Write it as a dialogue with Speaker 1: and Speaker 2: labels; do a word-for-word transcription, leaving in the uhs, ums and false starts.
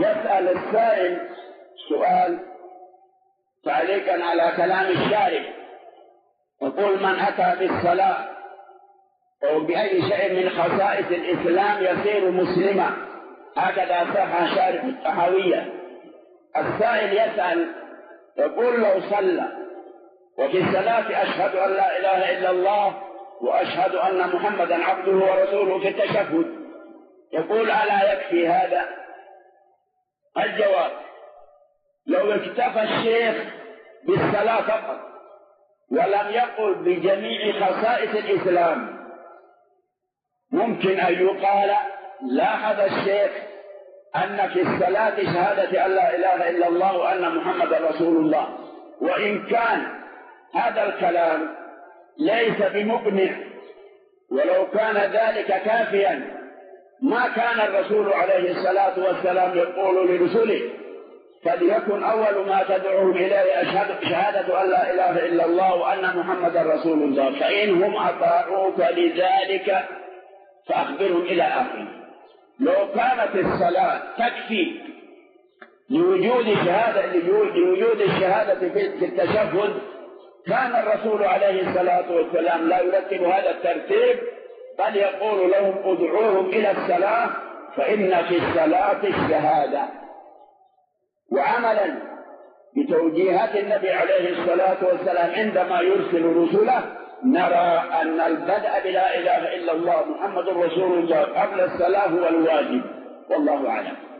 Speaker 1: يسأل السائل سؤال تعليقا على كلام الشارع، يقول: من أتى بالصلاة أو بأي شيء من خصائص الإسلام يصير مسلما. هكذا صح شارح الطحاوية. السائل يسأل يقول: لو صلى وفي الصلاة أشهد أن لا إله إلا الله وأشهد أن محمدا عبده ورسوله في التشهد، يقول: ألا يكفي هذا؟ الجواب: لو اكتفى الشيخ بالصلاة فقط ولم يقل بجميع خصائص الإسلام ممكن أن يقال: لاحظ الشيخ أن في الصلاة شهادة أن لا إله إلا الله وأن محمد رسول الله. وإن كان هذا الكلام ليس بمقنع، ولو كان ذلك كافيا ما كان الرسول عليه الصلاة والسلام يقول لرسله: فليكن أول ما تدعوهم إليه أشهد شهادة أن لا إله إلا الله وأن محمد رسول الله، فإنهم أطاعوك لذلك فأخبرهم إلى آخره. لو كانت الصلاة تكفي لوجود شهادة لوجود الشهادة في التشهد كان الرسول عليه الصلاة والسلام لا يرتب هذا الترتيب، بل يقول لهم: ادعوهم إلى الصلاة فإن في الصلاة الشهادة. وعملا بتوجيهات النبي عليه الصلاة والسلام عندما يرسل رسله نرى أن البدء بلا إله إلا الله محمد رسول الله قبل الصلاة هو الواجب، والله أعلم.